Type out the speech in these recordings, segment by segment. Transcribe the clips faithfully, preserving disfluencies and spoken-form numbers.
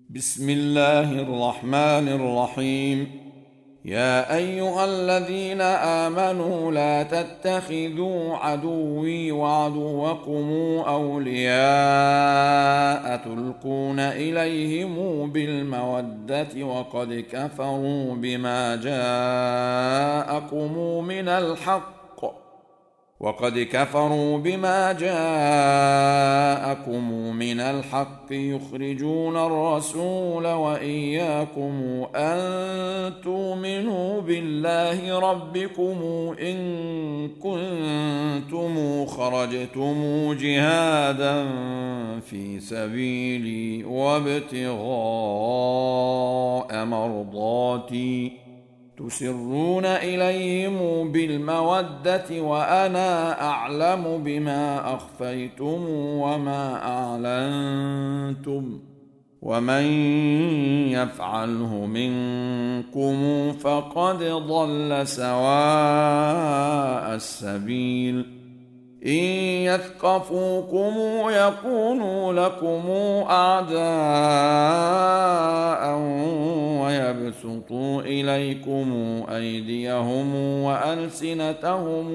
بسم الله الرحمن الرحيم. يا أيها الذين آمنوا لا تتخذوا عدوي وعدوكم أولياء تلقون إليهم بالمودة وقد كفروا بما جاءكم من الحق وقد كفروا بما جاءكم من الحق يخرجون الرسول وإياكم أن تؤمنوا بالله ربكم إن كنتم خرجتم جهادا في سبيلي وابتغاء مرضاتي تسرون إليهم بالمودة وأنا أعلم بما أخفيتم وما أعلنتم ومن يفعله منكم فقد ضل سواء السبيل. إن يثقفوكم يكونوا لكم أعداء ويبسطوا إليكم أيديهم وألسنتهم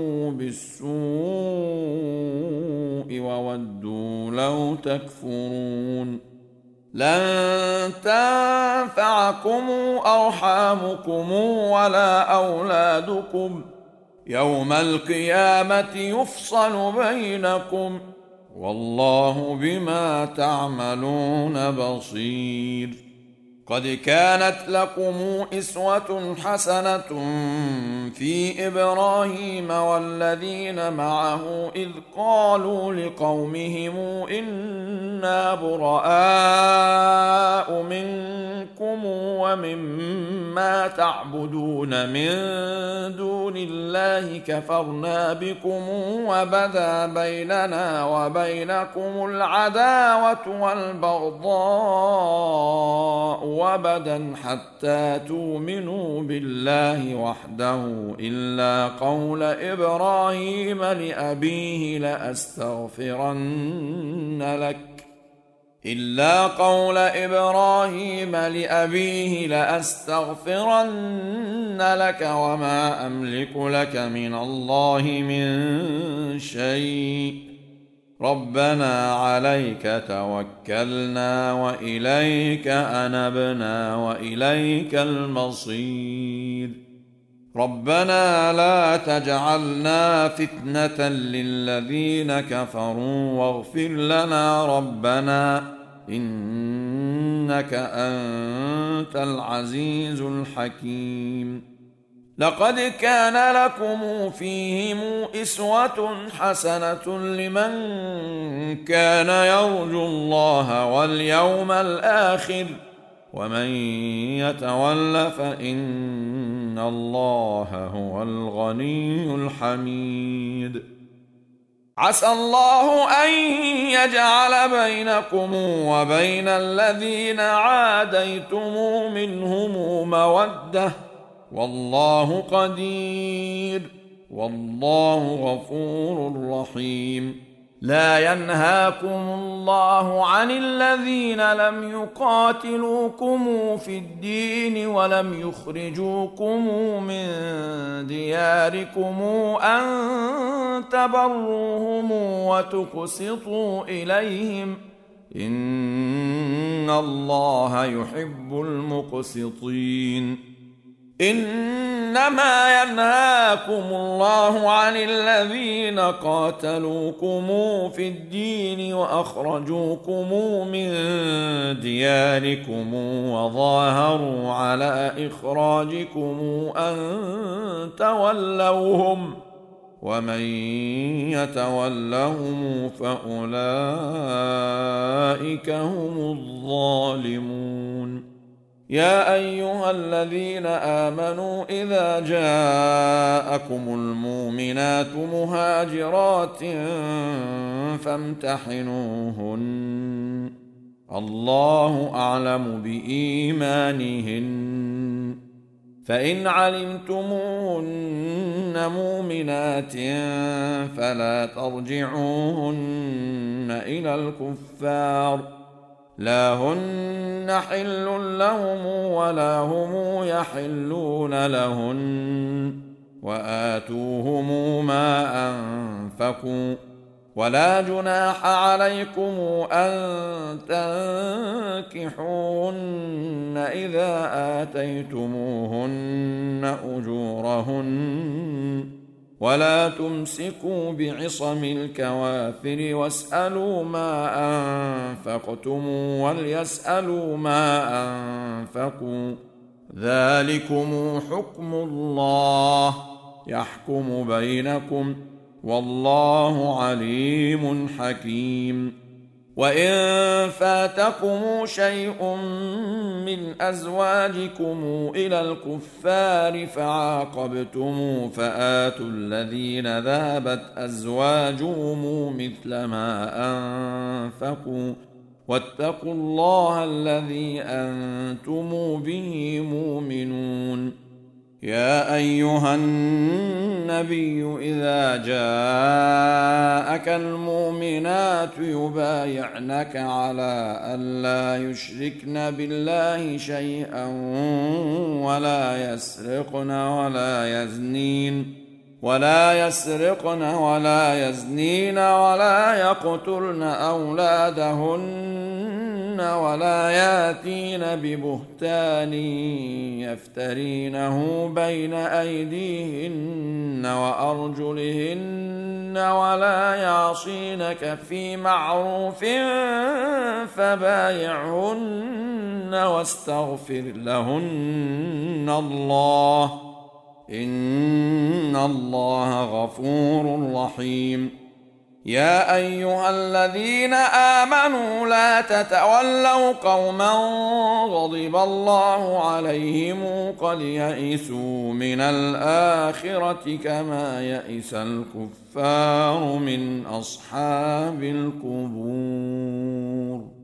بالسوء وودوا لو تكفرون. لن تنفعكم أرحامكم ولا أولادكم يوم القيامة يفصل بينكم والله بما تعملون بصير. قد كانت لكم أسوة حسنة في إبراهيم والذين معه إذ قالوا لقومهم إنا براء منكم ومما تعبدون من دون الله كفرنا بكم وبدا بيننا وبينكم العداوة والبغضاء وبدا حتى تؤمنوا بالله وحده إلا قول إبراهيم لأبيه لأستغفرن لك إلا قول إبراهيم لأبيه لأستغفرن لك وما أملك لك من الله من شيء ربنا عليك توكلنا وإليك أنبنا وإليك المصير. ربنا لا تجعلنا فتنة للذين كفروا واغفر لنا ربنا إنك أنت العزيز الحكيم. لقد كان لكم فيهم أسوة حسنة لمن كان يرجو الله واليوم الآخر ومن يتول فإن الله هو الغني الحميد. عسى الله أن يجعل بينكم وبين الذين عاديتم منهم مودة والله قدير والله غفور رحيم. لا ينهاكم الله عن الذين لم يقاتلوكم في الدين ولم يخرجوكم من دياركم أن تبروهم وتقسطوا إليهم إن الله يحب المقسطين. إنما ينهاكم الله عن الذين قاتلوكم في الدين وأخرجوكم من دياركم وظاهروا على إخراجكم أن تولوهم ومن يتولهم فأولئك هم الظالمون. يا أيها الذين آمنوا إذا جاءكم المؤمنات مهاجرات فامتحنوهن الله أعلم بإيمانهن فإن علمتموهن مؤمنات فلا ترجعوهن إلى الكفار لا هن حل لهم ولا هم يحلون لهن وآتوهم ما أنفقوا ولا جناح عليكم أن تنكحوهن إذا آتيتموهن أجورهن ولا تمسكوا بعصم الكوافر واسألوا ما أنفقتم وليسألوا ما أنفقوا ذلكم حكم الله يحكم بينكم والله عليم حكيم. وإن فاتكم شيء من أزواجكم إلى الكفار فعاقبتم فآتوا الذين ذهبت أزواجهم مثل ما أنفقوا واتقوا الله الذي أنتم به مؤمنون. يا أيها النبي إذا جاءك المؤمنات يبايعنك على ألا يشركن بالله شيئا ولا يسرقن ولا يزنين ولا يسرقن ولا يزنين ولا يقتلن أولادهن ولا ياتين ببهتان يفترينه بين أيديهن وأرجلهن ولا يعصينك في معروف فبايعهن واستغفر لهن الله إن الله غفور رحيم. يا أيها الذين آمنوا لا تتولوا قوما غضب الله عليهم قد يئسوا من الآخرة كما يئس الكفار من أصحاب القبور.